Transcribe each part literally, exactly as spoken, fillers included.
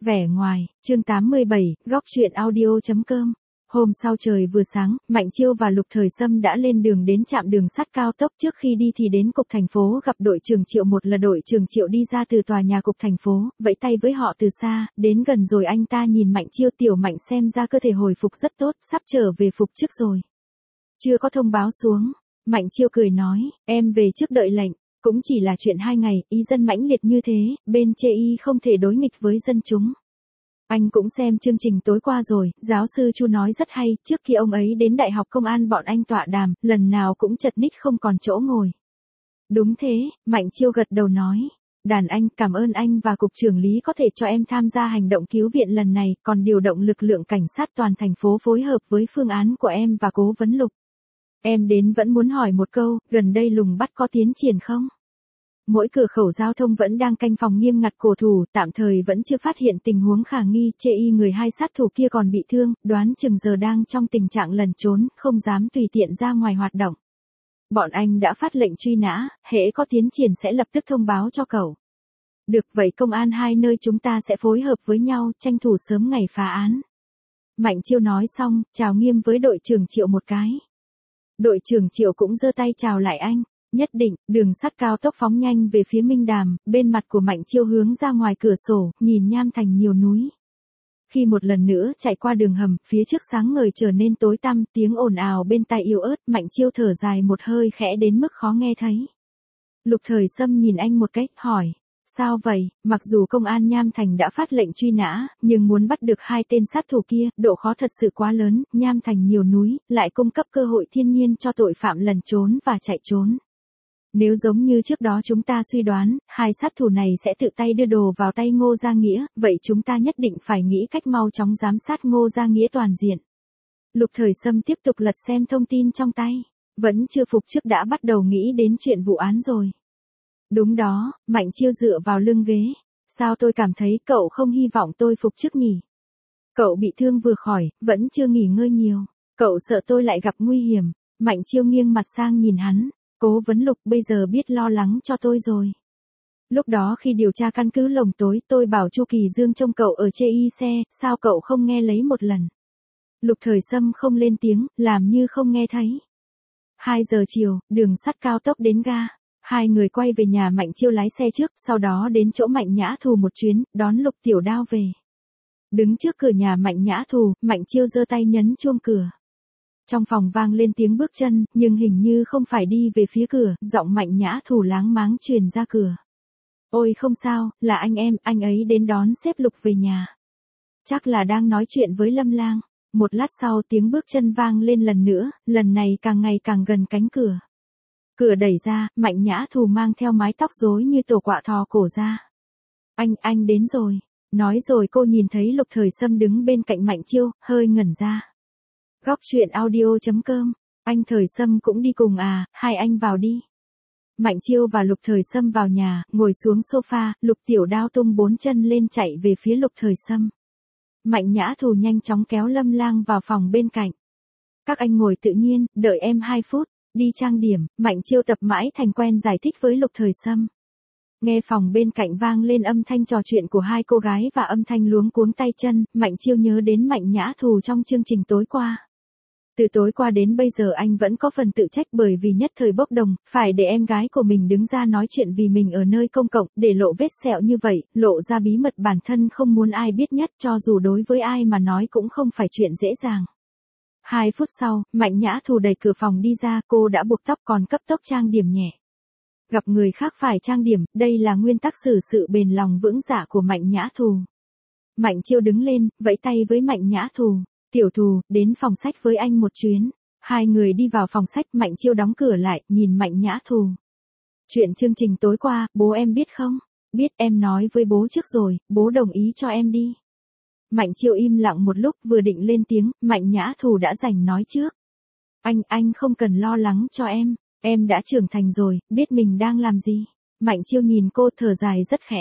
Vẻ ngoài, chương tám mươi bảy, góc truyện audio.com. Hôm sau trời vừa sáng, Mạnh Chiêu và Lục Thời Sâm đã lên đường đến trạm đường sắt cao tốc. Trước khi đi thì đến cục thành phố gặp đội trưởng Triệu. Một là đội trưởng Triệu đi ra từ tòa nhà cục thành phố, vẫy tay với họ từ xa, đến gần rồi anh ta nhìn Mạnh Chiêu. Tiểu Mạnh xem ra cơ thể hồi phục rất tốt, sắp trở về phục chức rồi. Chưa có thông báo xuống. Mạnh Chiêu cười nói, em về trước đợi lệnh. Cũng chỉ là chuyện hai ngày, ý dân mãnh liệt như thế, bên chê y không thể đối nghịch với dân chúng. Anh cũng xem chương trình tối qua rồi, giáo sư Chu nói rất hay, trước khi ông ấy đến Đại học Công an bọn anh tọa đàm, lần nào cũng chật ních không còn chỗ ngồi. Đúng thế, Mạnh Chiêu gật đầu nói. Đàn anh, cảm ơn anh và Cục trưởng Lý có thể cho em tham gia hành động cứu viện lần này, còn điều động lực lượng cảnh sát toàn thành phố phối hợp với phương án của em và Cố vấn Lục. Em đến vẫn muốn hỏi một câu, gần đây lùng bắt có tiến triển không? Mỗi cửa khẩu giao thông vẫn đang canh phòng nghiêm ngặt cổ thủ, tạm thời vẫn chưa phát hiện tình huống khả nghi. Chê y người hai sát thủ kia còn bị thương, đoán chừng giờ đang trong tình trạng lẩn trốn, không dám tùy tiện ra ngoài hoạt động. Bọn anh đã phát lệnh truy nã, hễ có tiến triển sẽ lập tức thông báo cho cậu. Được vậy, công an hai nơi chúng ta sẽ phối hợp với nhau, tranh thủ sớm ngày phá án. Mạnh Chiêu nói xong, chào nghiêm với đội trưởng Triệu một cái. Đội trưởng Triệu cũng giơ tay chào lại anh. Nhất định, đường sắt cao tốc phóng nhanh về phía Minh Đàm, bên mặt của Mạnh Chiêu hướng ra ngoài cửa sổ, nhìn nham thành nhiều núi. Khi một lần nữa chạy qua đường hầm, phía trước sáng ngời trở nên tối tăm, tiếng ồn ào bên tai yếu ớt, Mạnh Chiêu thở dài một hơi khẽ đến mức khó nghe thấy. Lục Thời Sâm nhìn anh một cách, hỏi, sao vậy? Mặc dù công an Nham Thành đã phát lệnh truy nã, nhưng muốn bắt được hai tên sát thủ kia, độ khó thật sự quá lớn, Nham Thành nhiều núi, lại cung cấp cơ hội thiên nhiên cho tội phạm lẩn trốn và chạy trốn. Nếu giống như trước đó chúng ta suy đoán, hai sát thủ này sẽ tự tay đưa đồ vào tay Ngô Gia Nghĩa, vậy chúng ta nhất định phải nghĩ cách mau chóng giám sát Ngô Gia Nghĩa toàn diện. Lục Thời Sâm tiếp tục lật xem thông tin trong tay, vẫn chưa phục chức đã bắt đầu nghĩ đến chuyện vụ án rồi. Đúng đó, Mạnh Chiêu dựa vào lưng ghế, sao tôi cảm thấy cậu không hy vọng tôi phục chức nhỉ? Cậu bị thương vừa khỏi, vẫn chưa nghỉ ngơi nhiều, cậu sợ tôi lại gặp nguy hiểm. Mạnh Chiêu nghiêng mặt sang nhìn hắn. Cố vấn Lục bây giờ biết lo lắng cho tôi rồi. Lúc đó khi điều tra căn cứ Lồng Tối tôi bảo Chu Kỳ Dương trông cậu ở chê y xe, sao cậu không nghe lấy một lần? Lục Thời Sâm không lên tiếng, làm như không nghe thấy. Hai giờ chiều, đường sắt cao tốc đến ga. Hai người quay về nhà Mạnh Chiêu lái xe trước, sau đó đến chỗ Mạnh Nhã Thù một chuyến, đón Lục Tiểu Đao về. Đứng trước cửa nhà Mạnh Nhã Thù, Mạnh Chiêu giơ tay nhấn chuông cửa. Trong phòng vang lên tiếng bước chân, nhưng hình như không phải đi về phía cửa, giọng Mạnh Nhã Thù láng máng truyền ra cửa. Ôi không sao, là anh em, anh ấy đến đón sếp Lục về nhà. Chắc là đang nói chuyện với Lâm Lang. Một lát sau tiếng bước chân vang lên lần nữa, lần này càng ngày càng gần cánh cửa. Cửa đẩy ra, Mạnh Nhã Thù mang theo mái tóc rối như tổ quạ thò cổ ra. Anh, anh đến rồi. Nói rồi cô nhìn thấy Lục Thời Sâm đứng bên cạnh Mạnh Chiêu, hơi ngẩn ra. Góc truyện audio.com, anh Thời Sâm cũng đi cùng à, hai anh vào đi. Mạnh Chiêu và Lục Thời Sâm vào nhà, ngồi xuống sofa, Lục Tiểu Đao tung bốn chân lên chạy về phía Lục Thời Sâm. Mạnh Nhã Thù nhanh chóng kéo Lâm Lang vào phòng bên cạnh. Các anh ngồi tự nhiên, đợi em hai phút, đi trang điểm. Mạnh Chiêu tập mãi thành quen giải thích với Lục Thời Sâm. Nghe phòng bên cạnh vang lên âm thanh trò chuyện của hai cô gái và âm thanh luống cuống tay chân, Mạnh Chiêu nhớ đến Mạnh Nhã Thù trong chương trình tối qua. Từ tối qua đến bây giờ anh vẫn có phần tự trách bởi vì nhất thời bốc đồng, phải để em gái của mình đứng ra nói chuyện vì mình ở nơi công cộng, để lộ vết sẹo như vậy, lộ ra bí mật bản thân không muốn ai biết nhất, cho dù đối với ai mà nói cũng không phải chuyện dễ dàng. Hai phút sau, Mạnh Nhã Thù đẩy cửa phòng đi ra, cô đã buộc tóc còn cấp tốc trang điểm nhẹ. Gặp người khác phải trang điểm, đây là nguyên tắc xử sự bền lòng vững dạ của Mạnh Nhã Thù. Mạnh Chiêu đứng lên, vẫy tay với Mạnh Nhã Thù. Tiểu Thù, đến phòng sách với anh một chuyến. Hai người đi vào phòng sách, Mạnh Chiêu đóng cửa lại, nhìn Mạnh Nhã Thù. Chuyện chương trình tối qua, bố em biết không? Biết, em nói với bố trước rồi, bố đồng ý cho em đi. Mạnh Chiêu im lặng một lúc, vừa định lên tiếng, Mạnh Nhã Thù đã giành nói trước. Anh, anh không cần lo lắng cho em, em đã trưởng thành rồi, biết mình đang làm gì. Mạnh Chiêu nhìn cô thở dài rất khẽ.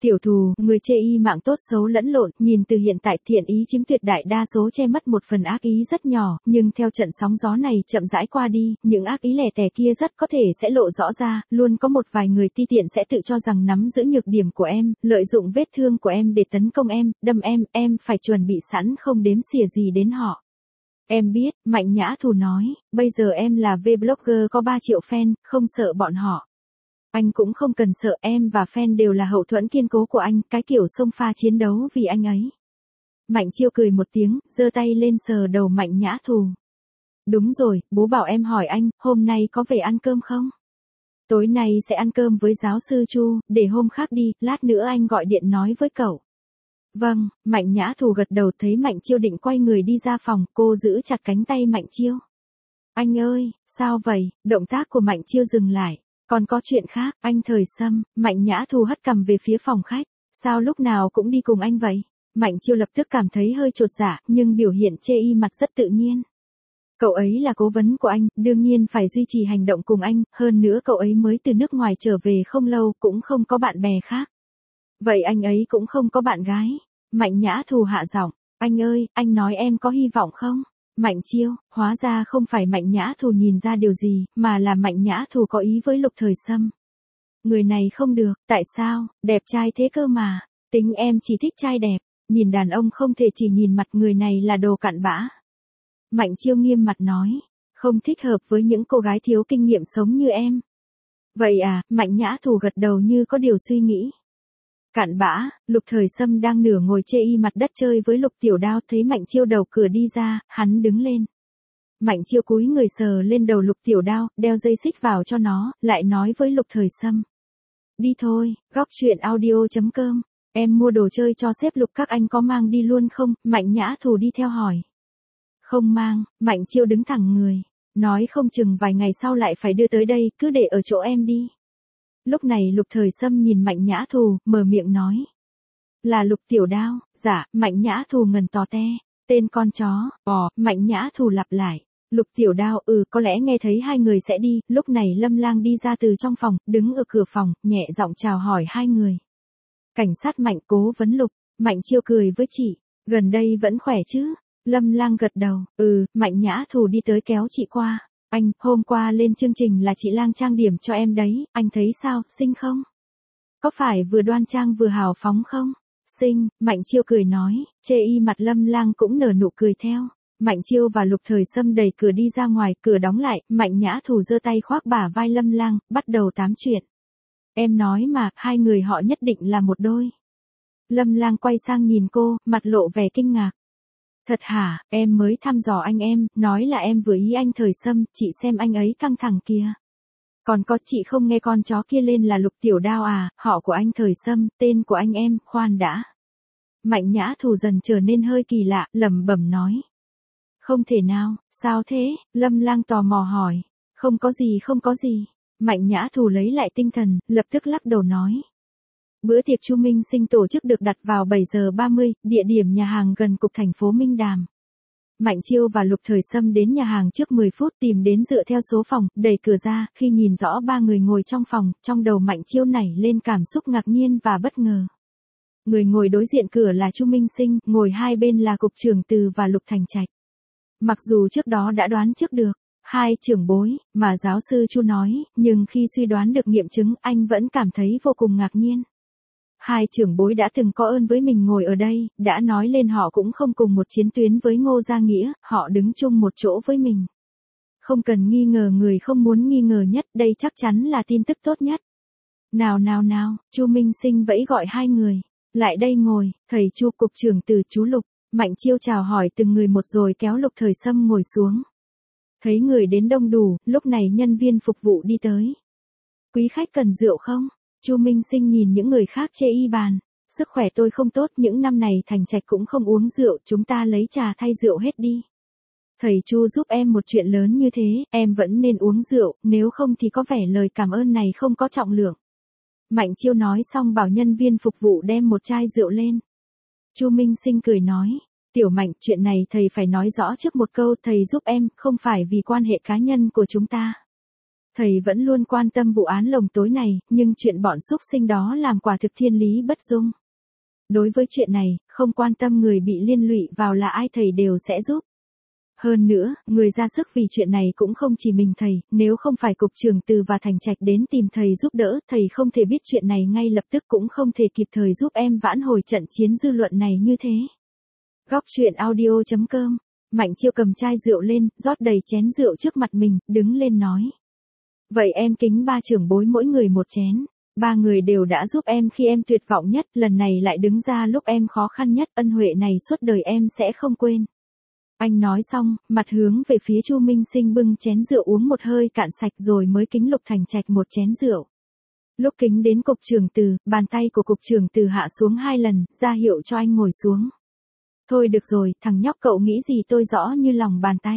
Tiểu thù, người chê y mạng tốt xấu lẫn lộn, nhìn từ hiện tại thiện ý chiếm tuyệt đại đa số che mất một phần ác ý rất nhỏ, nhưng theo trận sóng gió này chậm rãi qua đi, những ác ý lẻ tẻ kia rất có thể sẽ lộ rõ ra, luôn có một vài người ti tiện sẽ tự cho rằng nắm giữ nhược điểm của em, lợi dụng vết thương của em để tấn công em, đâm em, em phải chuẩn bị sẵn không đếm xỉa gì đến họ. Em biết, Mạnh Nhã Thù nói, bây giờ em là vlogger có ba triệu fan, không sợ bọn họ. Anh cũng không cần sợ, em và fan đều là hậu thuẫn kiên cố của anh, cái kiểu xông pha chiến đấu vì anh ấy. Mạnh Chiêu cười một tiếng, giơ tay lên sờ đầu Mạnh Nhã Thù. Đúng rồi, bố bảo em hỏi anh, hôm nay có về ăn cơm không? Tối nay sẽ ăn cơm với giáo sư Chu, để hôm khác đi, lát nữa anh gọi điện nói với cậu. Vâng, Mạnh Nhã Thù gật đầu, thấy Mạnh Chiêu định quay người đi ra phòng, cô giữ chặt cánh tay Mạnh Chiêu. Anh ơi, sao vậy? Động tác của Mạnh Chiêu dừng lại. Còn có chuyện khác, anh Thời Sâm. Mạnh Nhã Thù hất cằm về phía phòng khách. Sao lúc nào cũng đi cùng anh vậy? Mạnh Chiêu lập tức cảm thấy hơi chột dạ, nhưng biểu hiện chê y mặt rất tự nhiên. Cậu ấy là cố vấn của anh, đương nhiên phải duy trì hành động cùng anh, hơn nữa cậu ấy mới từ nước ngoài trở về không lâu, cũng không có bạn bè khác. Vậy anh ấy cũng không có bạn gái. Mạnh Nhã Thù hạ giọng, anh ơi, anh nói em có hy vọng không? Mạnh Chiêu, hóa ra không phải Mạnh Nhã Thù nhìn ra điều gì, mà là Mạnh Nhã Thù có ý với Lục Thời Sâm. Người này không được, tại sao, đẹp trai thế cơ mà, tính em chỉ thích trai đẹp, nhìn đàn ông không thể chỉ nhìn mặt, người này là đồ cặn bã. Mạnh Chiêu nghiêm mặt nói, không thích hợp với những cô gái thiếu kinh nghiệm sống như em. Vậy à, Mạnh Nhã Thù gật đầu như có điều suy nghĩ. Cặn bã, Lục Thời Sâm đang nửa ngồi chê y mặt đất chơi với Lục Tiểu Đao, thấy Mạnh Chiêu đầu cửa đi ra, hắn đứng lên. Mạnh Chiêu cúi người sờ lên đầu Lục Tiểu Đao, đeo dây xích vào cho nó, lại nói với Lục Thời Sâm. Đi thôi, góc truyện audio chấm com, em mua đồ chơi cho sếp Lục các anh có mang đi luôn không? Mạnh Nhã Thù đi theo hỏi. Không mang, Mạnh Chiêu đứng thẳng người, nói không chừng vài ngày sau lại phải đưa tới đây, cứ để ở chỗ em đi. Lúc này Lục Thời Sâm nhìn Mạnh Nhã Thù, mở miệng nói. Là Lục Tiểu Đao, dạ, Mạnh Nhã Thù ngần tò te, tên con chó, ồ, Mạnh Nhã Thù lặp lại. Lục Tiểu Đao, ừ, có lẽ nghe thấy hai người sẽ đi, lúc này Lâm Lang đi ra từ trong phòng, đứng ở cửa phòng, nhẹ giọng chào hỏi hai người. Cảnh sát Mạnh, cố vấn Lục. Mạnh Chiêu cười với chị, gần đây vẫn khỏe chứ? Lâm Lang gật đầu, ừ, Mạnh Nhã Thù đi tới kéo chị qua. Anh, hôm qua lên chương trình là chị Lang trang điểm cho em đấy, anh thấy sao, xinh không? Có phải vừa đoan trang vừa hào phóng không? Xinh, Mạnh Chiêu cười nói, chê y mặt Lâm Lang cũng nở nụ cười theo. Mạnh Chiêu và Lục Thời Sâm đẩy cửa đi ra ngoài, cửa đóng lại, Mạnh Nhã Thù giơ tay khoác bả vai Lâm Lang, bắt đầu tám chuyện. Em nói mà, hai người họ nhất định là một đôi. Lâm Lang quay sang nhìn cô, mặt lộ vẻ kinh ngạc. Thật hả, em mới thăm dò anh em, nói là em vừa ý anh Thời Sâm, chị xem anh ấy căng thẳng kìa. Còn có, chị không nghe con chó kia lên là Lục Tiểu Đao à, họ của anh Thời Sâm, tên của anh em, khoan đã. Mạnh Nhã Thù dần trở nên hơi kỳ lạ, lẩm bẩm nói. Không thể nào, sao thế? Lâm Lang tò mò hỏi. Không có gì, không có gì. Mạnh Nhã Thù lấy lại tinh thần, lập tức lắc đầu nói. Bữa tiệc Chu Minh Sinh tổ chức được đặt vào bảy giờ ba mươi, địa điểm nhà hàng gần cục thành phố Minh Đàm. Mạnh Chiêu và Lục Thời Sâm đến nhà hàng trước mười phút, tìm đến dựa theo số phòng, đẩy cửa ra, khi nhìn rõ ba người ngồi trong phòng, trong đầu Mạnh Chiêu nảy lên cảm xúc ngạc nhiên và bất ngờ. Người ngồi đối diện cửa là Chu Minh Sinh, ngồi hai bên là cục trưởng Từ và Lục Thành Trạch. Mặc dù trước đó đã đoán trước được, hai trưởng bối, mà giáo sư Chu nói, nhưng khi suy đoán được nghiệm chứng, anh vẫn cảm thấy vô cùng ngạc nhiên. Hai trưởng bối đã từng có ơn với mình ngồi ở đây, đã nói lên họ cũng không cùng một chiến tuyến với Ngô Gia Nghĩa, họ đứng chung một chỗ với mình. Không cần nghi ngờ người không muốn nghi ngờ nhất, đây chắc chắn là tin tức tốt nhất. Nào nào nào, Chu Minh Sinh vẫy gọi hai người, lại đây ngồi, thầy Chu, cục trưởng Từ, chú Lục. Mạnh Chiêu chào hỏi từng người một rồi kéo Lục Thời Sâm ngồi xuống. Thấy người đến đông đủ, lúc này nhân viên phục vụ đi tới. Quý khách cần rượu không? Chu Minh Sinh nhìn những người khác chê y bàn. Sức khỏe tôi không tốt, những năm này Thành Trạch cũng không uống rượu, chúng ta lấy trà thay rượu hết đi. Thầy Chu giúp em một chuyện lớn như thế, em vẫn nên uống rượu, nếu không thì có vẻ lời cảm ơn này không có trọng lượng. Mạnh Chiêu nói xong bảo nhân viên phục vụ đem một chai rượu lên. Chu Minh Sinh cười nói, Tiểu Mạnh, chuyện này thầy phải nói rõ trước một câu, thầy giúp em, không phải vì quan hệ cá nhân của chúng ta. Thầy vẫn luôn quan tâm vụ án lồng tối này, nhưng chuyện bọn xúc sinh đó làm quả thực thiên lý bất dung. Đối với chuyện này, không quan tâm người bị liên lụy vào là ai thầy đều sẽ giúp. Hơn nữa, người ra sức vì chuyện này cũng không chỉ mình thầy, nếu không phải cục trưởng Từ và Thành Trạch đến tìm thầy giúp đỡ, thầy không thể biết chuyện này ngay lập tức, cũng không thể kịp thời giúp em vãn hồi trận chiến dư luận này như thế. Góc truyện audio chấm com. Mạnh Chiêu cầm chai rượu lên, rót đầy chén rượu trước mặt mình, đứng lên nói. Vậy em kính ba trưởng bối mỗi người một chén. Ba người đều đã giúp em khi em tuyệt vọng nhất, lần này lại đứng ra lúc em khó khăn nhất, ân huệ này suốt đời em sẽ không quên. Anh nói xong, mặt hướng về phía Chu Minh Sinh bưng chén rượu uống một hơi cạn sạch rồi mới kính Lục Thành Trạch một chén rượu. Lúc kính đến cục trưởng Từ, bàn tay của cục trưởng Từ hạ xuống hai lần, ra hiệu cho anh ngồi xuống. Thôi được rồi, thằng nhóc cậu nghĩ gì tôi rõ như lòng bàn tay.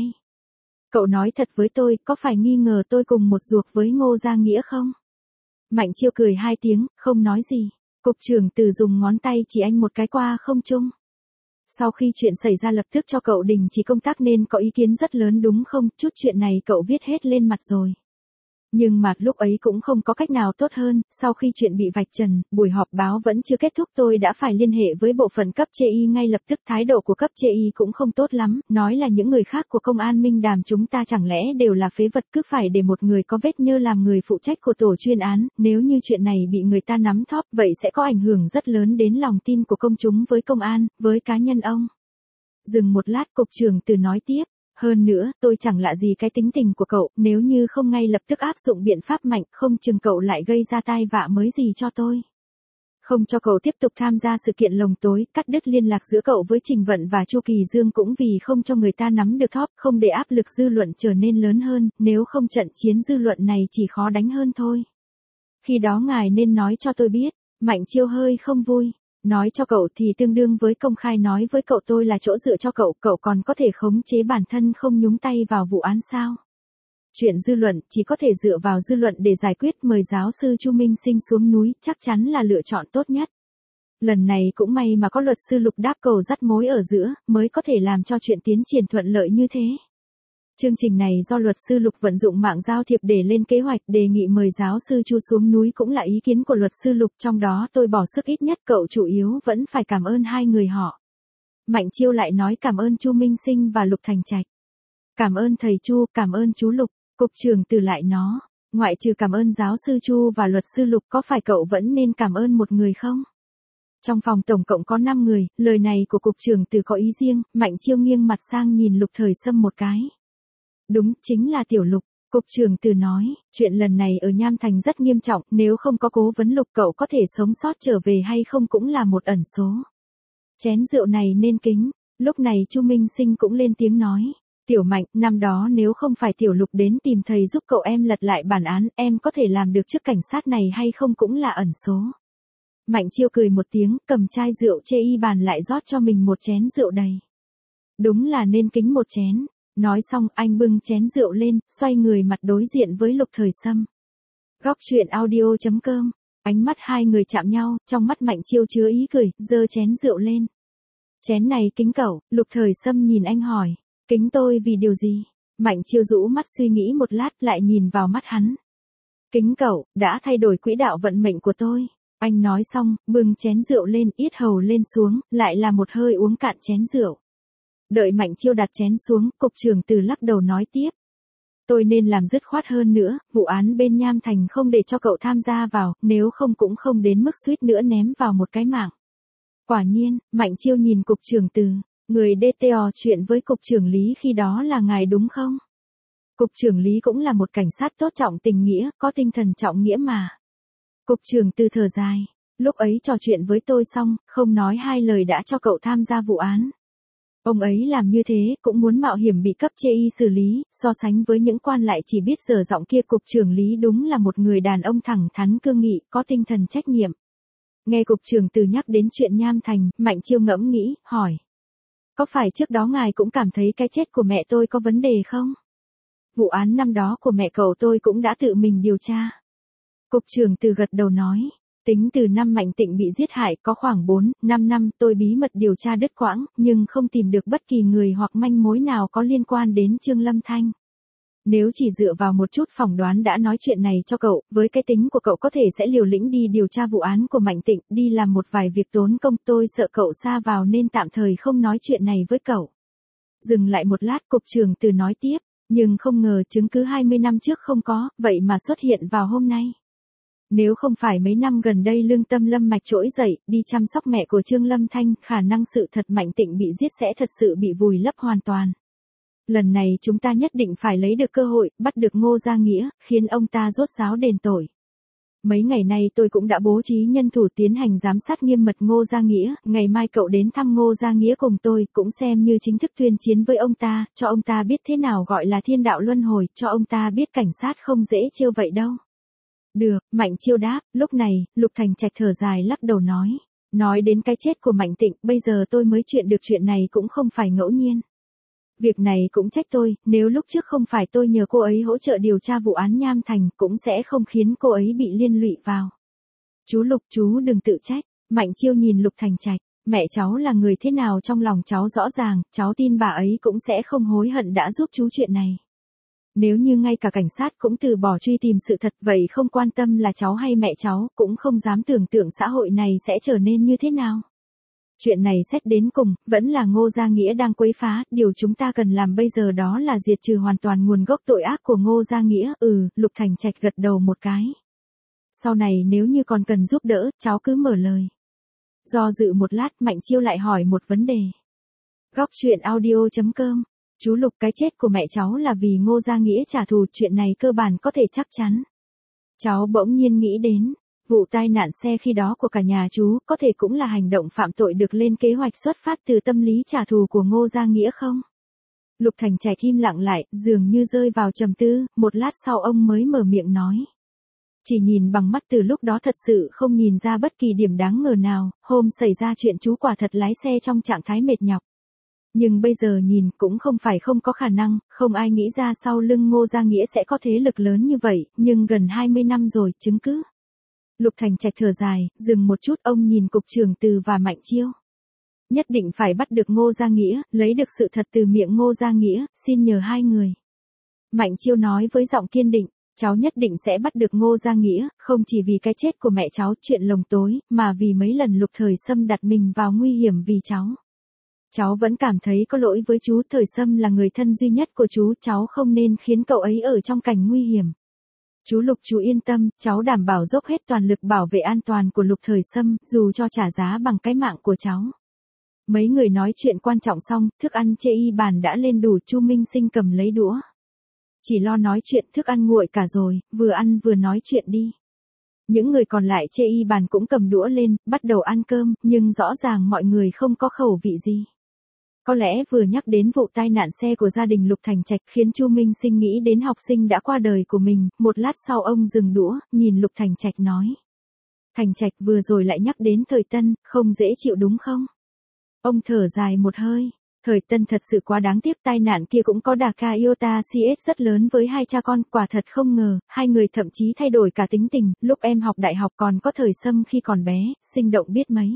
Cậu nói thật với tôi, có phải nghi ngờ tôi cùng một ruột với Ngô Gia Nghĩa không? Mạnh Chiêu cười hai tiếng, không nói gì. Cục trưởng Từ dùng ngón tay chỉ anh một cái qua không trung. Sau khi chuyện xảy ra lập tức cho cậu đình chỉ công tác nên có ý kiến rất lớn đúng không? Chút chuyện này cậu viết hết lên mặt rồi. Nhưng mà lúc ấy cũng không có cách nào tốt hơn, sau khi chuyện bị vạch trần, buổi họp báo vẫn chưa kết thúc tôi đã phải liên hệ với bộ phận cấp chê y ngay lập tức. Thái độ của cấp chê y cũng không tốt lắm, nói là những người khác của công an Minh Đàm chúng ta chẳng lẽ đều là phế vật, cứ phải để một người có vết nhơ làm người phụ trách của tổ chuyên án, nếu như chuyện này bị người ta nắm thóp vậy sẽ có ảnh hưởng rất lớn đến lòng tin của công chúng với công an, với cá nhân ông. Dừng một lát cục trưởng Từ nói tiếp. Hơn nữa, tôi chẳng lạ gì cái tính tình của cậu, nếu như không ngay lập tức áp dụng biện pháp mạnh, không chừng cậu lại gây ra tai vạ mới gì cho tôi. Không cho cậu tiếp tục tham gia sự kiện lồng tối, cắt đứt liên lạc giữa cậu với Trình Vận và Chu Kỳ Dương cũng vì không cho người ta nắm được thóp, không để áp lực dư luận trở nên lớn hơn, nếu không trận chiến dư luận này chỉ khó đánh hơn thôi. Khi đó ngài nên nói cho tôi biết. Mạnh Chiêu hơi không vui. Nói cho cậu thì tương đương với công khai nói với cậu tôi là chỗ dựa cho cậu, cậu còn có thể khống chế bản thân không nhúng tay vào vụ án sao? Chuyện dư luận, chỉ có thể dựa vào dư luận để giải quyết, mời giáo sư Chu Minh Sinh xuống núi, chắc chắn là lựa chọn tốt nhất. Lần này cũng may mà có luật sư Lục đáp cầu dắt mối ở giữa, mới có thể làm cho chuyện tiến triển thuận lợi như thế. Chương trình này do luật sư Lục vận dụng mạng giao thiệp để lên kế hoạch, đề nghị mời giáo sư Chu xuống núi cũng là ý kiến của luật sư Lục, trong đó tôi bỏ sức ít nhất, cậu chủ yếu vẫn phải cảm ơn hai người họ. Mạnh Chiêu lại nói cảm ơn Chu Minh Sinh và Lục Thành Trạch. Cảm ơn thầy Chu, cảm ơn chú Lục. Cục trưởng Từ lại nó, ngoại trừ cảm ơn giáo sư Chu và luật sư Lục, có phải cậu vẫn nên cảm ơn một người không? Trong phòng tổng cộng có năm người, lời này của cục trưởng Từ có ý riêng. Mạnh Chiêu nghiêng mặt sang nhìn Lục Thời Sâm một cái. Đúng, chính là Tiểu Lục. Cục trưởng Từ nói, chuyện lần này ở Nham Thành rất nghiêm trọng, nếu không có cố vấn Lục cậu có thể sống sót trở về hay không cũng là một ẩn số. Chén rượu này nên kính. Lúc này Chu Minh Sinh cũng lên tiếng nói. Tiểu Mạnh, năm đó nếu không phải Tiểu Lục đến tìm thầy giúp cậu em lật lại bản án, em có thể làm được chức cảnh sát này hay không cũng là ẩn số. Mạnh Chiêu cười một tiếng, cầm chai rượu chê y bàn lại rót cho mình một chén rượu đầy. Đúng là nên kính một chén. Nói xong, anh bưng chén rượu lên, xoay người mặt đối diện với Lục Thời Sâm. Góc truyện audio chấm com. Ánh mắt hai người chạm nhau, trong mắt Mạnh Chiêu chứa ý cười, giơ chén rượu lên. Chén này kính cậu. Lục Thời Sâm nhìn anh hỏi. Kính tôi vì điều gì? Mạnh Chiêu rũ mắt suy nghĩ một lát, lại nhìn vào mắt hắn. Kính cậu, đã thay đổi quỹ đạo vận mệnh của tôi. Anh nói xong, bưng chén rượu lên, yết hầu lên xuống, lại là một hơi uống cạn chén rượu. Đợi Mạnh Chiêu đặt chén xuống, cục trưởng Từ lắc đầu nói tiếp. Tôi nên làm dứt khoát hơn nữa, vụ án bên Nham Thành không để cho cậu tham gia vào, nếu không cũng không đến mức suýt nữa ném vào một cái mạng. Quả nhiên, Mạnh Chiêu nhìn cục trưởng Từ, người đê tê o chuyện với cục trưởng Lý khi đó là ngài đúng không? Cục trưởng Lý cũng là một cảnh sát tốt trọng tình nghĩa, có tinh thần trọng nghĩa mà. Cục trưởng Từ thở dài, lúc ấy trò chuyện với tôi xong, không nói hai lời đã cho cậu tham gia vụ án. Ông ấy làm như thế, cũng muốn mạo hiểm bị cấp chê y xử lý, so sánh với những quan lại chỉ biết dở giọng kia, cục trưởng Lý đúng là một người đàn ông thẳng thắn cương nghị, có tinh thần trách nhiệm. Nghe cục trưởng Từ nhắc đến chuyện Nham Thành, Mạnh Chiêu ngẫm nghĩ, hỏi. Có phải trước đó ngài cũng cảm thấy cái chết của mẹ tôi có vấn đề không? Vụ án năm đó của mẹ cậu tôi cũng đã tự mình điều tra. Cục trưởng Từ gật đầu nói. Tính từ năm Mạnh Tịnh bị giết hại có khoảng bốn, năm năm tôi bí mật điều tra đứt quãng, nhưng không tìm được bất kỳ người hoặc manh mối nào có liên quan đến Trương Lâm Thanh. Nếu chỉ dựa vào một chút phỏng đoán đã nói chuyện này cho cậu, với cái tính của cậu có thể sẽ liều lĩnh đi điều tra vụ án của Mạnh Tịnh, đi làm một vài việc tốn công, tôi sợ cậu sa vào nên tạm thời không nói chuyện này với cậu. Dừng lại một lát, cục trưởng Từ nói tiếp, nhưng không ngờ chứng cứ hai mươi năm trước không có, vậy mà xuất hiện vào hôm nay. Nếu không phải mấy năm gần đây lương tâm Lâm Mạch trỗi dậy, đi chăm sóc mẹ của Trương Lâm Thanh, khả năng sự thật Mạnh Tịnh bị giết sẽ thật sự bị vùi lấp hoàn toàn. Lần này chúng ta nhất định phải lấy được cơ hội, bắt được Ngô Gia Nghĩa, khiến ông ta rốt ráo đền tội. Mấy ngày nay tôi cũng đã bố trí nhân thủ tiến hành giám sát nghiêm mật Ngô Gia Nghĩa, ngày mai cậu đến thăm Ngô Gia Nghĩa cùng tôi, cũng xem như chính thức tuyên chiến với ông ta, cho ông ta biết thế nào gọi là thiên đạo luân hồi, cho ông ta biết cảnh sát không dễ trêu vậy đâu. Được, Mạnh Chiêu đáp, lúc này, Lục Thành Trạch thở dài lắc đầu nói. Nói đến cái chết của Mạnh Tịnh, bây giờ tôi mới chuyện được chuyện này cũng không phải ngẫu nhiên. Việc này cũng trách tôi, nếu lúc trước không phải tôi nhờ cô ấy hỗ trợ điều tra vụ án Nham Thành, cũng sẽ không khiến cô ấy bị liên lụy vào. Chú Lục, chú đừng tự trách. Mạnh Chiêu nhìn Lục Thành Trạch, mẹ cháu là người thế nào trong lòng cháu rõ ràng, cháu tin bà ấy cũng sẽ không hối hận đã giúp chú chuyện này. Nếu như ngay cả cảnh sát cũng từ bỏ truy tìm sự thật, vậy không quan tâm là cháu hay mẹ cháu, cũng không dám tưởng tượng xã hội này sẽ trở nên như thế nào. Chuyện này xét đến cùng, vẫn là Ngô Gia Nghĩa đang quấy phá, điều chúng ta cần làm bây giờ đó là diệt trừ hoàn toàn nguồn gốc tội ác của Ngô Gia Nghĩa. Ừ, Lục Thành Trạch gật đầu một cái. Sau này nếu như còn cần giúp đỡ, cháu cứ mở lời. Do dự một lát, Mạnh Chiêu lại hỏi một vấn đề. Góc truyện audio chấm com. Chú Lục, cái chết của mẹ cháu là vì Ngô Gia Nghĩa trả thù, chuyện này cơ bản có thể chắc chắn. Cháu bỗng nhiên nghĩ đến, vụ tai nạn xe khi đó của cả nhà chú, có thể cũng là hành động phạm tội được lên kế hoạch xuất phát từ tâm lý trả thù của Ngô Gia Nghĩa không? Lục Thành Trạch im lặng lại, dường như rơi vào trầm tư, một lát sau ông mới mở miệng nói. Chỉ nhìn bằng mắt từ lúc đó thật sự không nhìn ra bất kỳ điểm đáng ngờ nào, hôm xảy ra chuyện chú quả thật lái xe trong trạng thái mệt nhọc. Nhưng bây giờ nhìn cũng không phải không có khả năng, không ai nghĩ ra sau lưng Ngô Gia Nghĩa sẽ có thế lực lớn như vậy, nhưng gần hai mươi năm rồi, chứng cứ. Lục Thành Trạch thở dài, dừng một chút, ông nhìn cục trưởng Từ và Mạnh Chiêu. Nhất định phải bắt được Ngô Gia Nghĩa, lấy được sự thật từ miệng Ngô Gia Nghĩa, xin nhờ hai người. Mạnh Chiêu nói với giọng kiên định, cháu nhất định sẽ bắt được Ngô Gia Nghĩa, không chỉ vì cái chết của mẹ cháu, chuyện lồng tối, mà vì mấy lần Lục Thời Sâm đặt mình vào nguy hiểm vì cháu. Cháu vẫn cảm thấy có lỗi với chú, Thời Sâm là người thân duy nhất của chú, cháu không nên khiến cậu ấy ở trong cảnh nguy hiểm. Chú Lục, chú yên tâm, cháu đảm bảo dốc hết toàn lực bảo vệ an toàn của Lục Thời Sâm, dù cho trả giá bằng cái mạng của cháu. Mấy người nói chuyện quan trọng xong, thức ăn chê y bàn đã lên đủ, Chu Minh Sinh cầm lấy đũa. Chỉ lo nói chuyện, thức ăn nguội cả rồi, vừa ăn vừa nói chuyện đi. Những người còn lại chê y bàn cũng cầm đũa lên, bắt đầu ăn cơm, nhưng rõ ràng mọi người không có khẩu vị gì. Có lẽ vừa nhắc đến vụ tai nạn xe của gia đình Lục Thành Trạch khiến Chu Minh Sinh nghĩ đến học sinh đã qua đời của mình, một lát sau ông dừng đũa, nhìn Lục Thành Trạch nói. Thành Trạch, vừa rồi lại nhắc đến Thời Tân, không dễ chịu đúng không? Ông thở dài một hơi, Thời Tân thật sự quá đáng tiếc, tai nạn kia cũng có đà ca iota cs rất lớn với hai cha con, quả thật không ngờ, hai người thậm chí thay đổi cả tính tình, lúc em học đại học còn có Thời Sâm khi còn bé, sinh động biết mấy.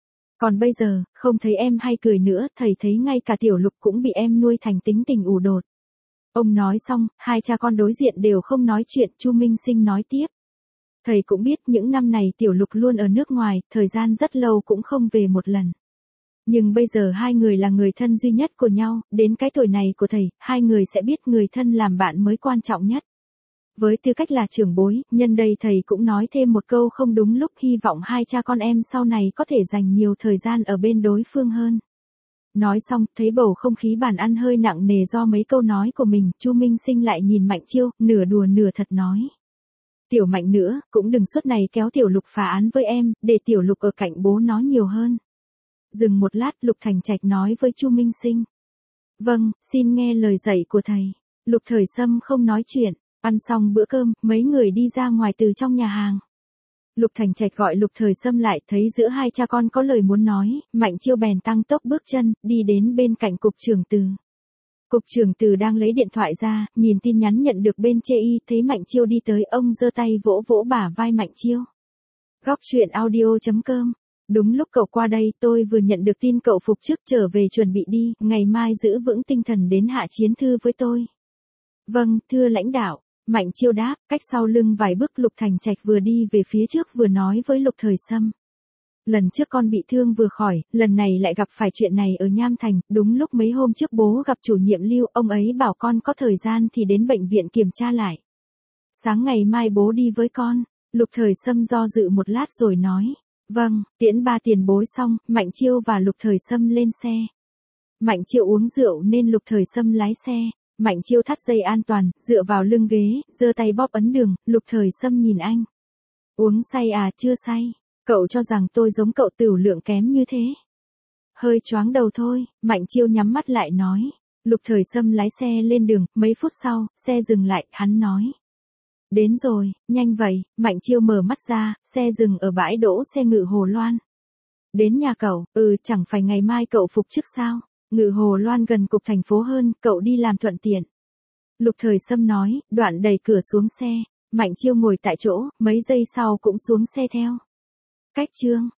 Còn bây giờ, không thấy em hay cười nữa, thầy thấy ngay cả Tiểu Lục cũng bị em nuôi thành tính tình ủ đột. Ông nói xong, hai cha con đối diện đều không nói chuyện, Chu Minh Sinh nói tiếp. Thầy cũng biết những năm này Tiểu Lục luôn ở nước ngoài, thời gian rất lâu cũng không về một lần. Nhưng bây giờ hai người là người thân duy nhất của nhau, đến cái tuổi này của thầy, hai người sẽ biết người thân làm bạn mới quan trọng nhất. Với tư cách là trưởng bối, nhân đây thầy cũng nói thêm một câu không đúng lúc, hy vọng hai cha con em sau này có thể dành nhiều thời gian ở bên đối phương hơn. Nói xong, thấy bầu không khí bàn ăn hơi nặng nề do mấy câu nói của mình, Chu Minh Sinh lại nhìn Mạnh Chiêu, nửa đùa nửa thật nói. Tiểu Mạnh nữa, cũng đừng suốt này kéo Tiểu Lục phá án với em, để Tiểu Lục ở cạnh bố nó nhiều hơn. Dừng một lát, Lục Thành Trạch nói với Chu Minh Sinh. Vâng, xin nghe lời dạy của thầy. Lục Thời Sâm không nói chuyện. Ăn xong bữa cơm, mấy người đi ra ngoài từ trong nhà hàng. Lục Thành Trạch gọi Lục Thời Sâm lại, thấy giữa hai cha con có lời muốn nói, Mạnh Chiêu bèn tăng tốc bước chân, đi đến bên cạnh cục trưởng Từ. Cục trưởng Từ đang lấy điện thoại ra, nhìn tin nhắn nhận được bên chê y, thấy Mạnh Chiêu đi tới, ông giơ tay vỗ vỗ bả vai Mạnh Chiêu. Góc truyện audio chấm com. Đúng lúc cậu qua đây, tôi vừa nhận được tin cậu phục chức trở về chuẩn bị đi, ngày mai giữ vững tinh thần đến hạ chiến thư với tôi. Vâng, thưa lãnh đạo. Mạnh Chiêu đáp, cách sau lưng vài bước Lục Thành Trạch vừa đi về phía trước vừa nói với Lục Thời Sâm. Lần trước con bị thương vừa khỏi, lần này lại gặp phải chuyện này ở Nham Thành, đúng lúc mấy hôm trước bố gặp chủ nhiệm Lưu, ông ấy bảo con có thời gian thì đến bệnh viện kiểm tra lại. Sáng ngày mai bố đi với con. Lục Thời Sâm do dự một lát rồi nói. Vâng, tiễn ba tiền bối xong, Mạnh Chiêu và Lục Thời Sâm lên xe. Mạnh Chiêu uống rượu nên Lục Thời Sâm lái xe. Mạnh Chiêu thắt dây an toàn, dựa vào lưng ghế, giơ tay bóp ấn đường, Lục Thời Sâm nhìn anh. Uống say à, chưa say. Cậu cho rằng tôi giống cậu tửu lượng kém như thế. Hơi choáng đầu thôi, Mạnh Chiêu nhắm mắt lại nói. Lục Thời Sâm lái xe lên đường, mấy phút sau, xe dừng lại, hắn nói. Đến rồi, nhanh vậy, Mạnh Chiêu mở mắt ra, xe dừng ở bãi đỗ xe Ngự Hồ Loan. Đến nhà cậu, ừ, chẳng phải ngày mai cậu phục chức sao? Ngự Hồ Loan gần cục thành phố hơn, cậu đi làm thuận tiện. Lục Thời Sâm nói, đoạn đẩy cửa xuống xe, Mạnh Chiêu ngồi tại chỗ, mấy giây sau cũng xuống xe theo. Cách chương